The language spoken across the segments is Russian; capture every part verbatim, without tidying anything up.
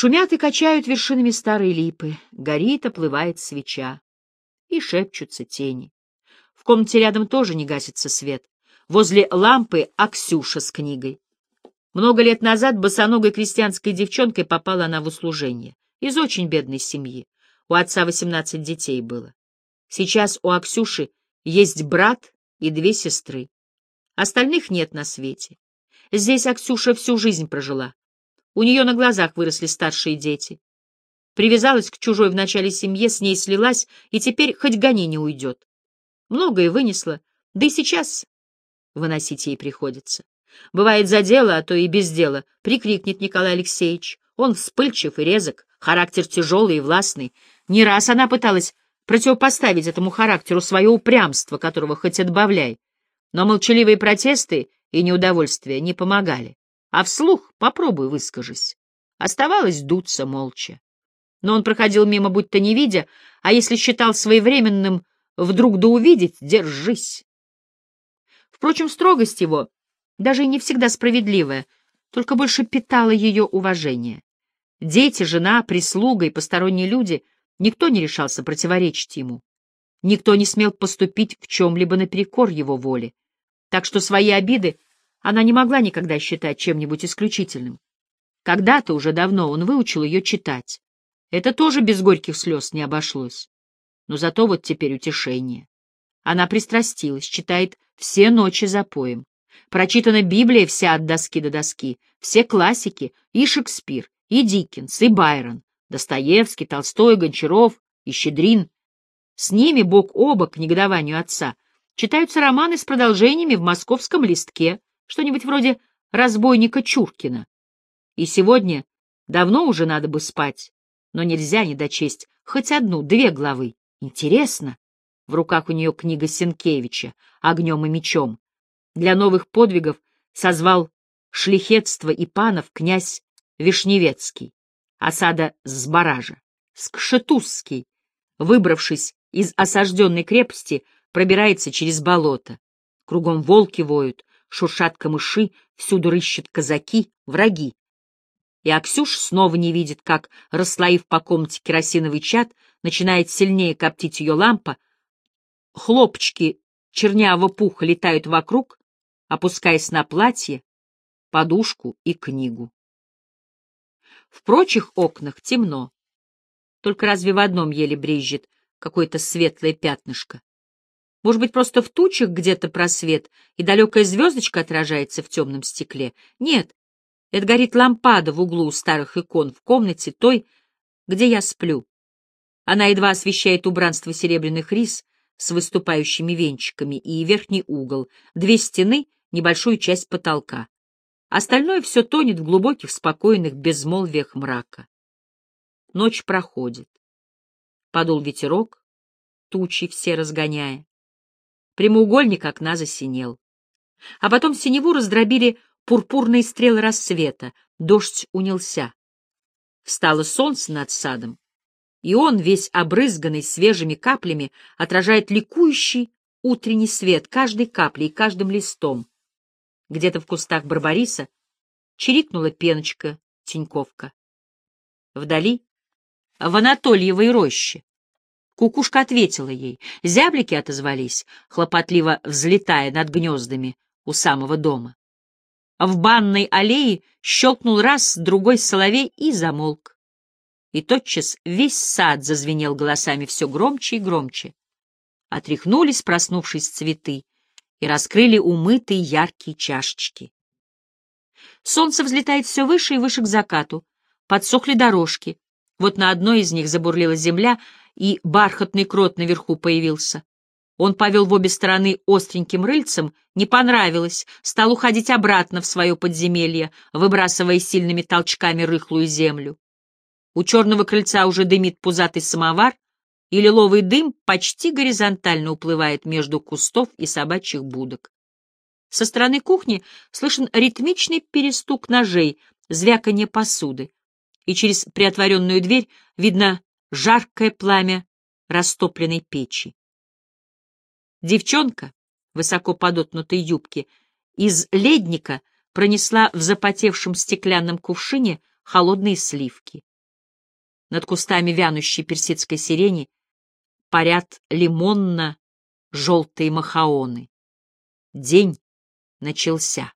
Шумят и качают вершинами старые липы, горит, оплывает свеча, и шепчутся тени. В комнате рядом тоже не гасится свет. Возле лампы Аксюша с книгой. Много лет назад босоногой крестьянской девчонкой попала она в услужение. Из очень бедной семьи. У отца восемнадцать детей было. Сейчас у Аксюши есть брат и две сестры. Остальных нет на свете. Здесь Аксюша всю жизнь прожила. У нее на глазах выросли старшие дети. Привязалась к чужой в начале семье, с ней слилась, и теперь хоть гони не уйдет. Многое вынесла, да и сейчас выносить ей приходится. Бывает за дело, а то и без дела, прикрикнет Николай Алексеевич. Он вспыльчив и резок, характер тяжелый и властный. Не раз она пыталась противопоставить этому характеру свое упрямство, которого хоть отбавляй. Но молчаливые протесты и неудовольствия не помогали. А вслух попробуй выскажись. Оставалось дуться молча. Но он проходил мимо, будто не видя, а если считал своевременным вдруг да увидеть, держись. Впрочем, строгость его, даже и не всегда справедливая, только больше питала ее уважение. Дети, жена, прислуга и посторонние люди, никто не решался противоречить ему. Никто не смел поступить в чем-либо наперекор его воле. Так что свои обиды она не могла никогда считать чем-нибудь исключительным. Когда-то уже давно он выучил ее читать. Это тоже без горьких слез не обошлось. Но зато вот теперь утешение. Она пристрастилась, читает все ночи за поем. Прочитана Библия вся от доски до доски, все классики, и Шекспир, и Диккенс, и Байрон, Достоевский, Толстой, Гончаров и Щедрин. С ними бок о бок, к негодованию отца, читаются романы с продолжениями в московском листке, что-нибудь вроде «Разбойника Чуркина». И сегодня давно уже надо бы спать, но нельзя не дочесть хоть одну, две главы. Интересно. В руках у нее книга Сенкевича «Огнем и мечом». Для новых подвигов созвал шляхетство и панов князь Вишневецкий, осада Сбаража. Скшетузский, выбравшись из осажденной крепости, пробирается через болото. Кругом волки воют, шуршат камыши, всюду рыщут казаки, враги. И Аксюш снова не видит, как, расслоив по комнате керосиновый чад, начинает сильнее коптить ее лампа, хлопчики чернявого пуха летают вокруг, опускаясь на платье, подушку и книгу. В прочих окнах темно, только разве в одном еле брезжит какое-то светлое пятнышко. Может быть, просто в тучах где-то просвет, и далекая звездочка отражается в темном стекле? Нет, это горит лампада в углу старых икон в комнате той, где я сплю. Она едва освещает убранство серебряных рис с выступающими венчиками и верхний угол, две стены, небольшую часть потолка. Остальное все тонет в глубоких, спокойных безмолвиях мрака. Ночь проходит. Подул ветерок, тучи все разгоняя. Прямоугольник окна засинел. А потом синеву раздробили пурпурные стрелы рассвета, дождь унялся. Встало солнце над садом, и он, весь обрызганный свежими каплями, отражает ликующий утренний свет каждой каплей и каждым листом. Где-то в кустах барбариса чирикнула пеночка теньковка. Вдали, в Анатольевой роще, кукушка ответила ей, зяблики отозвались, хлопотливо взлетая над гнездами у самого дома. В банной аллее щелкнул раз, другой соловей и замолк. И тотчас весь сад зазвенел голосами все громче и громче. Отряхнулись, проснувшись, цветы, и раскрыли умытые яркие чашечки. Солнце взлетает все выше и выше к закату, подсохли дорожки. Вот на одной из них забурлила земля, и бархатный крот наверху появился. Он повел в обе стороны остреньким рыльцем, не понравилось, стал уходить обратно в свое подземелье, выбрасывая сильными толчками рыхлую землю. У черного крыльца уже дымит пузатый самовар, и лиловый дым почти горизонтально уплывает между кустов и собачьих будок. Со стороны кухни слышен ритмичный перестук ножей, звяканье посуды, и через приотворенную дверь видно жаркое пламя растопленной печи. Девчонка, высоко подотнутой юбки, из ледника пронесла в запотевшем стеклянном кувшине холодные сливки. Над кустами вянущей персидской сирени парят лимонно-желтые махаоны. День начался.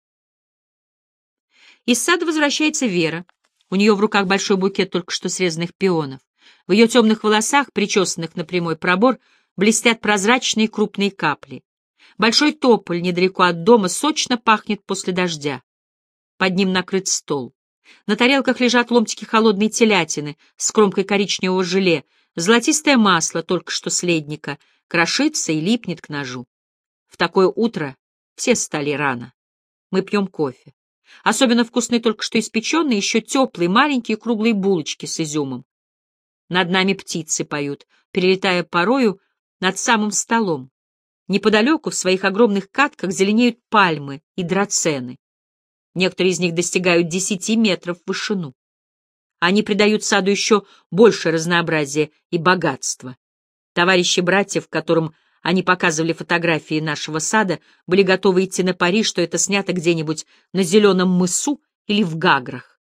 Из сада возвращается Вера. У нее в руках большой букет только что срезанных пионов. В ее темных волосах, причесанных на прямой пробор, блестят прозрачные крупные капли. Большой тополь недалеко от дома сочно пахнет после дождя. Под ним накрыт стол. На тарелках лежат ломтики холодной телятины с кромкой коричневого желе, золотистое масло только что с ледника, крошится и липнет к ножу. В такое утро все встали рано. Мы пьем кофе. Особенно вкусные только что испеченные, еще теплые маленькие круглые булочки с изюмом. Над нами птицы поют, перелетая порою над самым столом. Неподалеку в своих огромных катках зеленеют пальмы и драцены. Некоторые из них достигают десяти метров в вышину. Они придают саду еще больше разнообразия и богатства. Товарищи братьев, которым они показывали фотографии нашего сада, были готовы идти на пари, что это снято где-нибудь на Зеленом мысу или в Гаграх.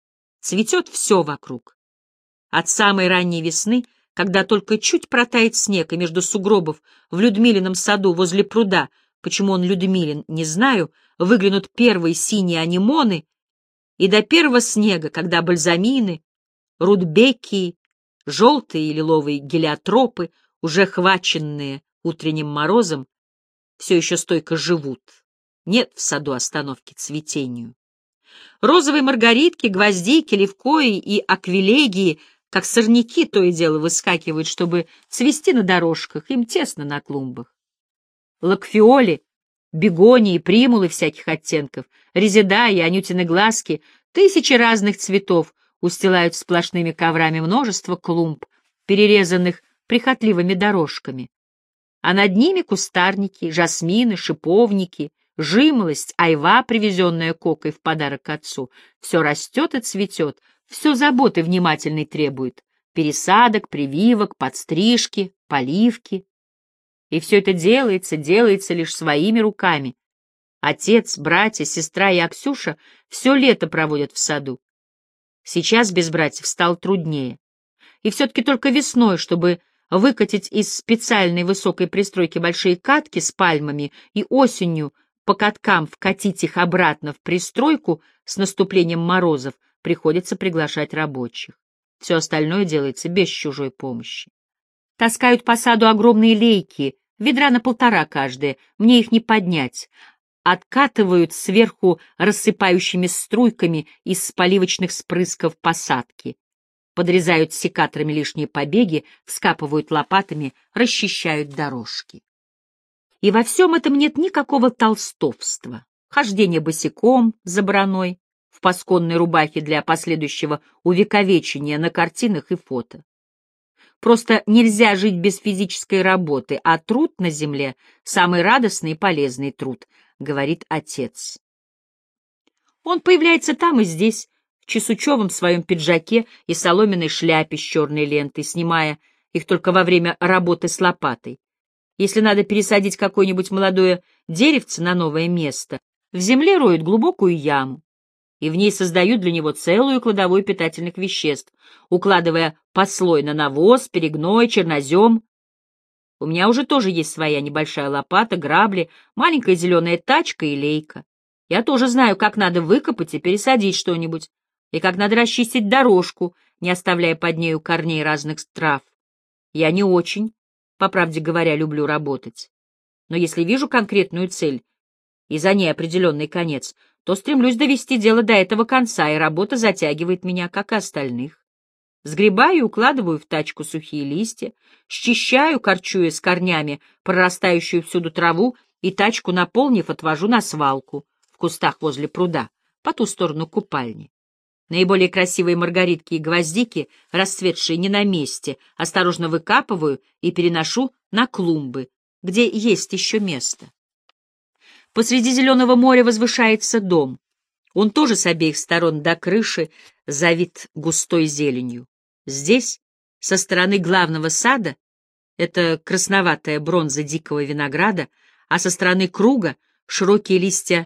Цветет все вокруг. От самой ранней весны, когда только чуть протает снег, и между сугробов в Людмилином саду возле пруда, почему он Людмилин, не знаю, выглянут первые синие анемоны, и до первого снега, когда бальзамины, рудбекии, желтые и лиловые гелиотропы, уже хваченные утренним морозом, все еще стойко живут. Нет в саду остановки цветению. Розовые маргаритки, гвоздики, левкои и аквилегии, как сорняки, то и дело выскакивают, чтобы цвести на дорожках, им тесно на клумбах. Лакфиоли, бегонии, примулы всяких оттенков, резида и анютины глазки, тысячи разных цветов устилают сплошными коврами множество клумб, перерезанных прихотливыми дорожками. А над ними кустарники, жасмины, шиповники, жимолость, айва, привезенная Кокой в подарок отцу. Все растет и цветет, все заботы внимательной требует. Пересадок, прививок, подстрижки, поливки. И все это делается, делается лишь своими руками. Отец, братья, сестра и Аксюша все лето проводят в саду. Сейчас без братьев стало труднее. И все-таки только весной, чтобы выкатить из специальной высокой пристройки большие катки с пальмами и осенью по каткам вкатить их обратно в пристройку с наступлением морозов, приходится приглашать рабочих. Все остальное делается без чужой помощи. Таскают по саду огромные лейки, ведра на пополтора каждая, мне их не поднять. Откатывают сверху рассыпающими струйками из поливочных спрысков посадки. Подрезают секаторами лишние побеги, вскапывают лопатами, расчищают дорожки. И во всем этом нет никакого толстовства. Хождение босиком за браной, в пасконной рубахе для последующего увековечения на картинах и фото. Просто нельзя жить без физической работы, а труд на земле — самый радостный и полезный труд, говорит отец. Он появляется там и здесь, в чесучевом своем пиджаке и соломенной шляпе с черной лентой, снимая их только во время работы с лопатой. Если надо пересадить какое-нибудь молодое деревце на новое место, в земле роют глубокую яму, и в ней создают для него целую кладовую питательных веществ, укладывая послойно навоз, перегной, чернозем. У меня уже тоже есть своя небольшая лопата, грабли, маленькая зеленая тачка и лейка. Я тоже знаю, как надо выкопать и пересадить что-нибудь, и как надо расчистить дорожку, не оставляя под нею корней разных трав. Я не очень, по правде говоря, люблю работать. Но если вижу конкретную цель и за ней определенный конец, то стремлюсь довести дело до этого конца, и работа затягивает меня, как и остальных. Сгребаю и укладываю в тачку сухие листья, счищаю, корчуя с корнями прорастающую всюду траву, и тачку, наполнив, отвожу на свалку в кустах возле пруда, по ту сторону купальни. Наиболее красивые маргаритки и гвоздики, расцветшие не на месте, осторожно выкапываю и переношу на клумбы, где есть еще место. Посреди зеленого моря возвышается дом. Он тоже с обеих сторон до крыши завит густой зеленью. Здесь, со стороны главного сада, это красноватая бронза дикого винограда, а со стороны круга — широкие листья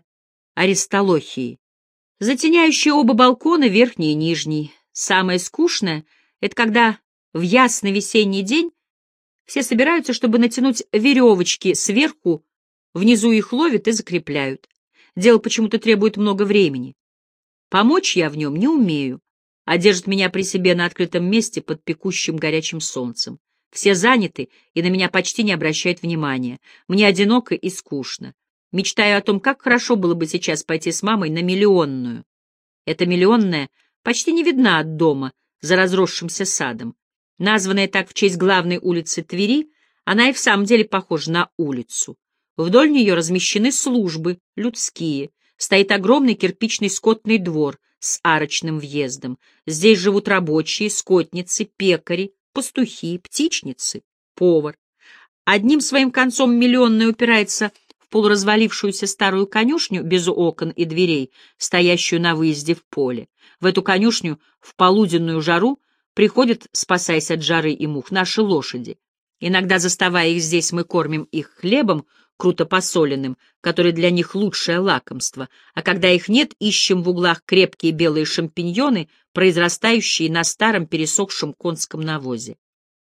аристолохии, затеняющие оба балкона, верхний и нижний. Самое скучное — Это когда в ясный весенний день все собираются, чтобы натянуть веревочки сверху, внизу их ловят и закрепляют. Дело почему-то требует много времени. Помочь я в нем не умею, а держит меня при себе на открытом месте под пекущим горячим солнцем. Все заняты и на меня почти не обращают внимания. Мне одиноко и скучно. Мечтаю о том, как хорошо было бы сейчас пойти с мамой на Миллионную. Эта Миллионная почти не видна от дома за разросшимся садом. Названная так в честь главной улицы Твери, она и в самом деле похожа на улицу. Вдоль нее размещены службы, людские. Стоит огромный кирпичный скотный двор с арочным въездом. Здесь живут рабочие, скотницы, пекари, пастухи, птичницы, повар. Одним своим концом Миллионная упирается в полуразвалившуюся старую конюшню без окон и дверей, стоящую на выезде в поле. В эту конюшню в полуденную жару приходят, спасаясь от жары и мух, наши лошади. Иногда, заставая их здесь, мы кормим их хлебом, круто посоленным, который для них лучшее лакомство, а когда их нет, ищем в углах крепкие белые шампиньоны, произрастающие на старом пересохшем конском навозе.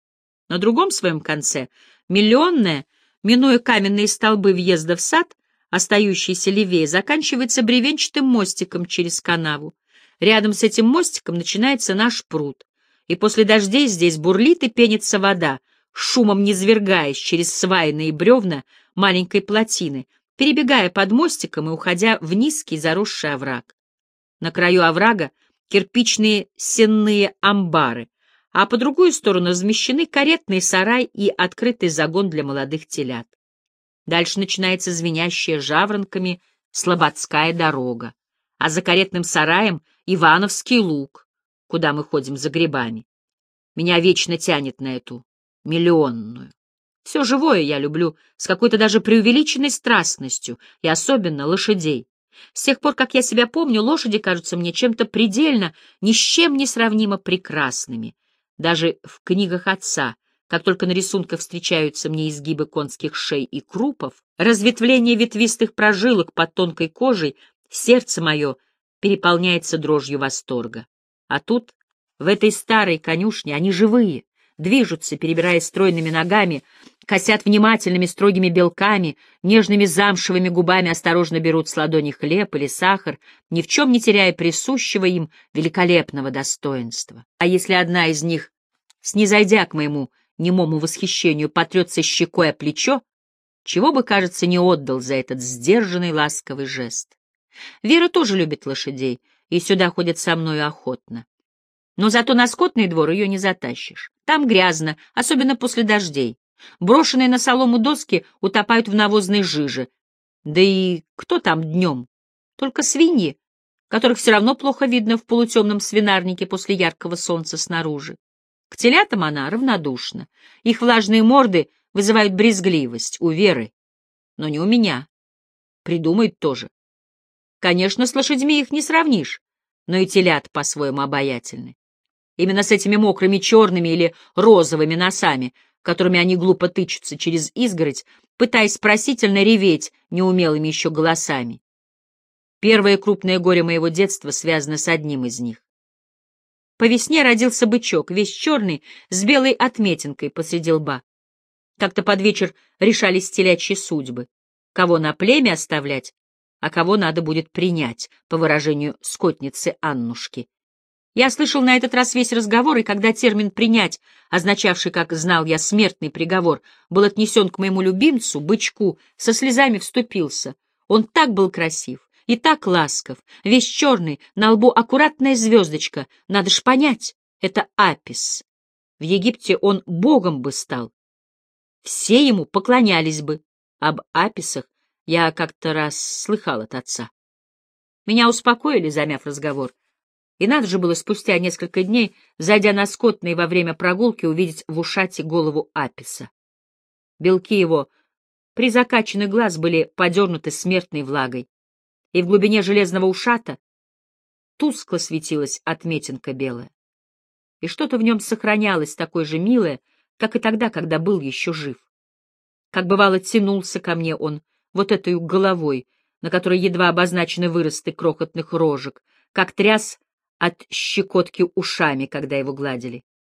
На другом своем конце Миллионная, минуя каменные столбы въезда в сад, остающийся левее, заканчивается бревенчатым мостиком через канаву. Рядом с этим мостиком начинается наш пруд, и после дождей здесь бурлит и пенится вода, шумом низвергаясь через свайные бревна маленькой плотины, перебегая под мостиком и уходя в низкий заросший овраг. На краю оврага кирпичные сенные амбары, а по другую сторону размещены каретный сарай и открытый загон для молодых телят. Дальше начинается звенящая жаворонками слободская дорога, а за каретным сараем Ивановский луг, куда мы ходим за грибами. Меня вечно тянет на эту Миллионную. Все живое я люблю с какой-то даже преувеличенной страстностью, и особенно лошадей. С тех пор, как я себя помню, лошади кажутся мне чем-то предельно, ни с чем не сравнимо прекрасными. Даже в книгах отца, как только на рисунках встречаются мне изгибы конских шей и крупов, разветвление ветвистых прожилок под тонкой кожей, сердце мое переполняется дрожью восторга. А тут, в этой старой конюшне, они живые, движутся, перебирая стройными ногами, косят внимательными строгими белками, нежными замшевыми губами осторожно берут с ладони хлеб или сахар, ни в чем не теряя присущего им великолепного достоинства. А если одна из них, снизойдя к моему немому восхищению, потрется щекой о плечо, чего бы, кажется, не отдал за этот сдержанный ласковый жест. Вера тоже любит лошадей, и сюда ходит со мною охотно. Но зато на скотный двор ее не затащишь. Там грязно, особенно после дождей. Брошенные на солому доски утопают в навозной жиже. Да и кто там днем? Только свиньи, которых все равно плохо видно в полутемном свинарнике после яркого солнца снаружи. К телятам она равнодушна. Их влажные морды вызывают брезгливость у Веры, но не у меня. Придумает тоже. Конечно, с лошадьми их не сравнишь, но и телят по-своему обаятельны. Именно с этими мокрыми черными или розовыми носами, которыми они глупо тычутся через изгородь, пытаясь просительно реветь неумелыми еще голосами. Первое крупное горе моего детства связано с одним из них. По весне родился бычок, весь черный, с белой отметинкой посреди лба. Как-то под вечер решались телячьи судьбы. Кого на племя оставлять, а кого надо будет принять, по выражению скотницы Аннушки. Я слышал на этот раз весь разговор, и когда термин «принять», означавший, как знал я, смертный приговор, был отнесен к моему любимцу, бычку, со слезами вступился. Он так был красив и так ласков, весь черный, на лбу аккуратная звездочка. Надо ж понять, это Апис. В Египте он богом бы стал. Все ему поклонялись бы. Об Аписах я как-то раз слыхал от отца. Меня успокоили, замяв разговор. И надо же было спустя несколько дней, зайдя на скотный во время прогулки, увидеть в ушате голову Аписа. Белки его при закачанных глаз были подернуты смертной влагой, и в глубине железного ушата тускло светилась отметинка белая. И что-то в нем сохранялось такое же милое, как и тогда, когда был еще жив. Как бывало, тянулся ко мне он вот этой головой, на которой едва обозначены выросты крохотных рожек, как тряс от щекотки ушами, когда его гладили.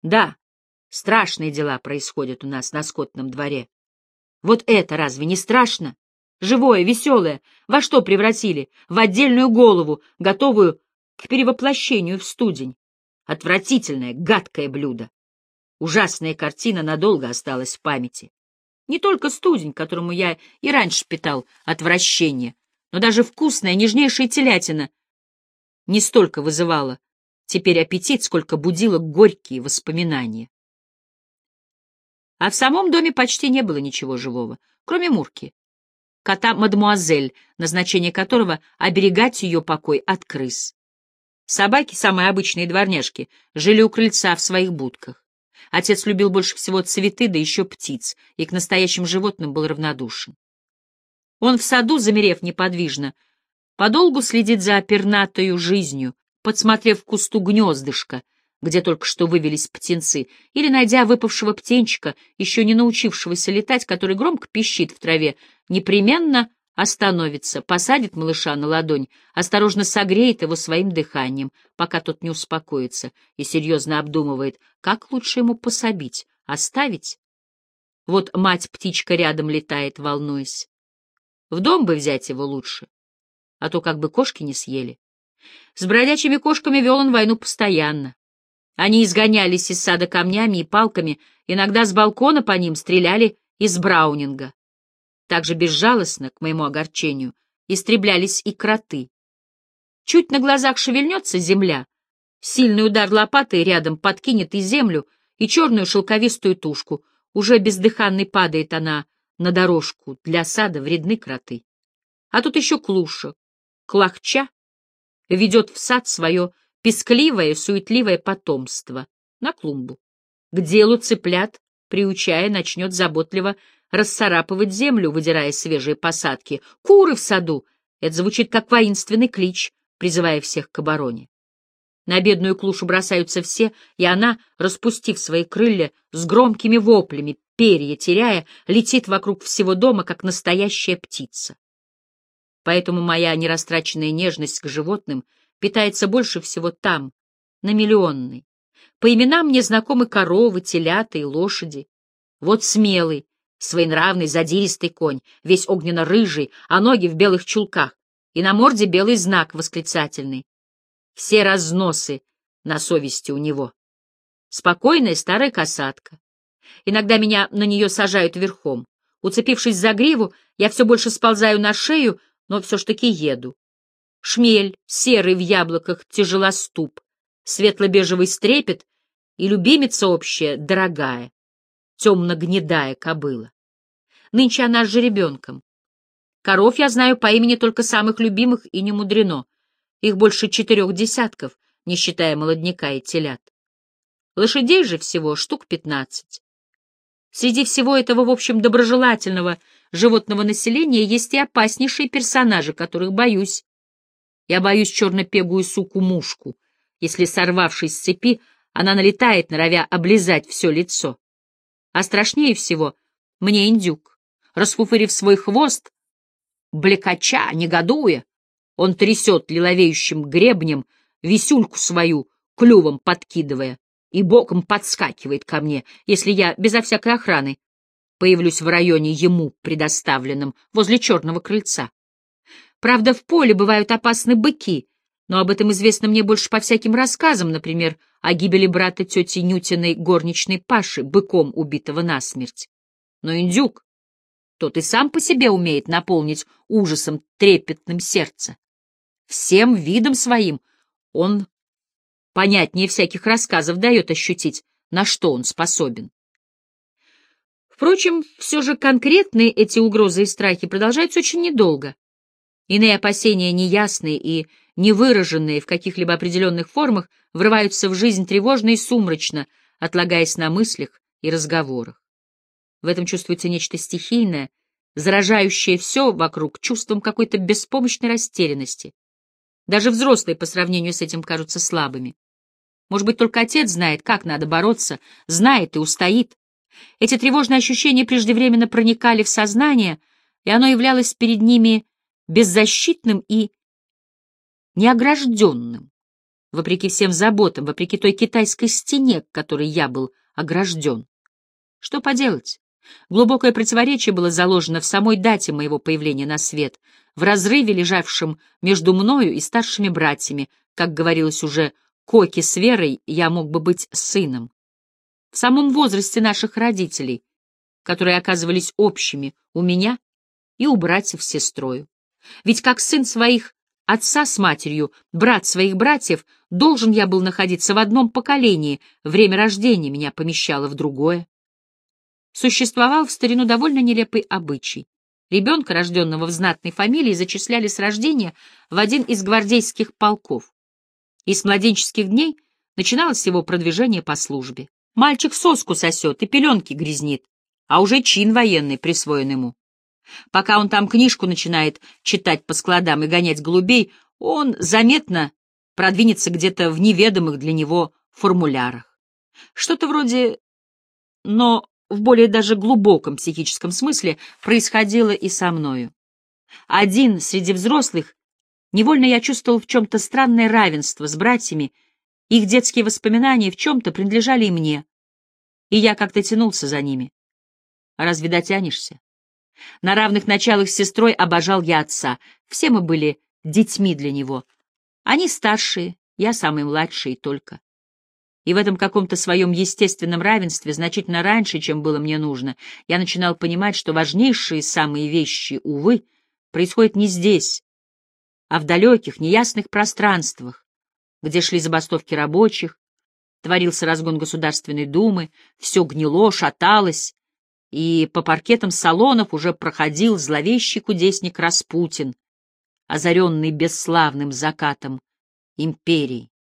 Да, страшные дела происходят у нас на скотном дворе. Вот это разве не страшно? Живое, веселое, во что превратили? В отдельную голову, готовую к перевоплощению в студень. Отвратительное, гадкое блюдо. Ужасная картина надолго осталась в памяти. Не только студень, которому я и раньше питал отвращение, но даже вкусная, нежнейшая телятина не столько вызывала теперь аппетит, сколько будила горькие воспоминания. А в самом доме почти не было ничего живого, кроме Мурки, кота мадемуазель, назначение которого — оберегать ее покой от крыс. Собаки, самые обычные дворняжки, жили у крыльца в своих будках. Отец любил больше всего цветы, да еще птиц, и к настоящим животным был равнодушен. Он в саду, замерев неподвижно, подолгу следит за пернатою жизнью, подсмотрев в кусту гнездышко, где только что вывелись птенцы, или, найдя выпавшего птенчика, еще не научившегося летать, который громко пищит в траве, непременно остановится, посадит малыша на ладонь, осторожно согреет его своим дыханием, пока тот не успокоится, и серьезно обдумывает, как лучше ему пособить, оставить. Вот мать-птичка рядом летает, волнуясь. В дом бы взять его лучше, а то как бы кошки не съели. С бродячими кошками вел он войну постоянно. Они изгонялись из сада камнями и палками, иногда с балкона по ним стреляли из браунинга. Также безжалостно, к моему огорчению, истреблялись и кроты. Чуть на глазах шевельнется земля, сильный удар лопатой рядом подкинет и землю, и черную шелковистую тушку. Уже бездыханной падает она на дорожку, для сада вредны кроты. А тут еще клуша, клахча, ведет в сад свое пескливое, суетливое потомство на клумбу. К делу цыплят, приучая, начнет заботливо расцарапывать землю, выдирая свежие посадки. Куры в саду! Это звучит как воинственный клич, призывая всех к обороне. На бедную клушу бросаются все, и она, распустив свои крылья, с громкими воплями, перья теряя, летит вокруг всего дома, как настоящая птица. Поэтому моя нерастраченная нежность к животным питается больше всего там, на Миллионной. По именам мне знакомы коровы, телята и лошади. Вот смелый, своенравный, задиристый конь, весь огненно-рыжий, а ноги в белых чулках, и на морде белый знак восклицательный. Все разносы на совести у него. Спокойная старая косатка. Иногда меня на нее сажают верхом. Уцепившись за гриву, я все больше сползаю на шею, но все ж таки еду. Шмель, серый в яблоках, тяжелоступ, светло-бежевый стрепет и любимица общая, дорогая, темно-гнедая кобыла. Нынче она с жеребенком. Коров я знаю по имени только самых любимых, и не мудрено. Их больше четырех десятков, не считая молодняка и телят. Лошадей же всего штук пятнадцать. Среди всего этого, в общем, доброжелательного животного населения есть и опаснейшие персонажи, которых боюсь. Я боюсь черно-пегую суку-мушку. Если, сорвавшись с цепи, она налетает, норовя облизать все лицо. А страшнее всего мне индюк. Расфуфырив свой хвост, блекача, негодуя, он трясет лиловеющим гребнем висюльку свою, клювом подкидывая, и боком подскакивает ко мне, если я, безо всякой охраны, появлюсь в районе ему предоставленном, возле черного крыльца. Правда, в поле бывают опасны быки, но об этом известно мне больше по всяким рассказам, например, о гибели брата тети Нютиной горничной Паши, быком убитого насмерть. Но индюк, тот и сам по себе умеет наполнить ужасом трепетным сердце. Всем видом своим он понятнее всяких рассказов дает ощутить, на что он способен. Впрочем, все же конкретные эти угрозы и страхи продолжаются очень недолго. Иные опасения, неясные и невыраженные в каких-либо определенных формах, врываются в жизнь тревожно и сумрачно, отлагаясь на мыслях и разговорах. В этом чувствуется нечто стихийное, заражающее все вокруг чувством какой-то беспомощной растерянности. Даже взрослые по сравнению с этим кажутся слабыми. Может быть, только отец знает, как надо бороться, знает и устоит. Эти тревожные ощущения преждевременно проникали в сознание, и оно являлось перед ними беззащитным и неогражденным. вопреки всем заботам, вопреки той китайской стене, к которой я был огражден. Что поделать? Глубокое противоречие было заложено в самой дате моего появления на свет, в разрыве, лежавшем между мною и старшими братьями. Как говорилось уже Коки с Верой, я мог бы быть сыном. В самом возрасте наших родителей, которые оказывались общими у меня и у братьев с сестрою. Ведь как сын своих отца с матерью, брат своих братьев, должен я был находиться в одном поколении, время рождения меня помещало в другое. Существовал в старину довольно нелепый обычай. Ребенка, рожденного в знатной фамилии, зачисляли с рождения в один из гвардейских полков. И с младенческих дней начиналось его продвижение по службе. Мальчик соску сосет и пеленки грязнит, а уже чин военный присвоен ему. Пока он там книжку начинает читать по складам и гонять голубей, он заметно продвинется где-то в неведомых для него формулярах. Что-то вроде, но в более даже глубоком психическом смысле происходило и со мною. Один среди взрослых, невольно я чувствовал в чем-то странное равенство с братьями, их детские воспоминания в чем-то принадлежали и мне, и я как-то тянулся за ними. А разве дотянешься? На равных началах с сестрой обожал я отца, все мы были детьми для него. Они старшие, я самый младший и только. И в этом каком-то своем естественном равенстве, значительно раньше, чем было мне нужно, я начинал понимать, что важнейшие самые вещи, увы, происходят не здесь, а в далеких, неясных пространствах, где шли забастовки рабочих, творился разгон Государственной Думы, все гнило, шаталось, и по паркетам салонов уже проходил зловещий кудесник Распутин, озаренный бесславным закатом империи.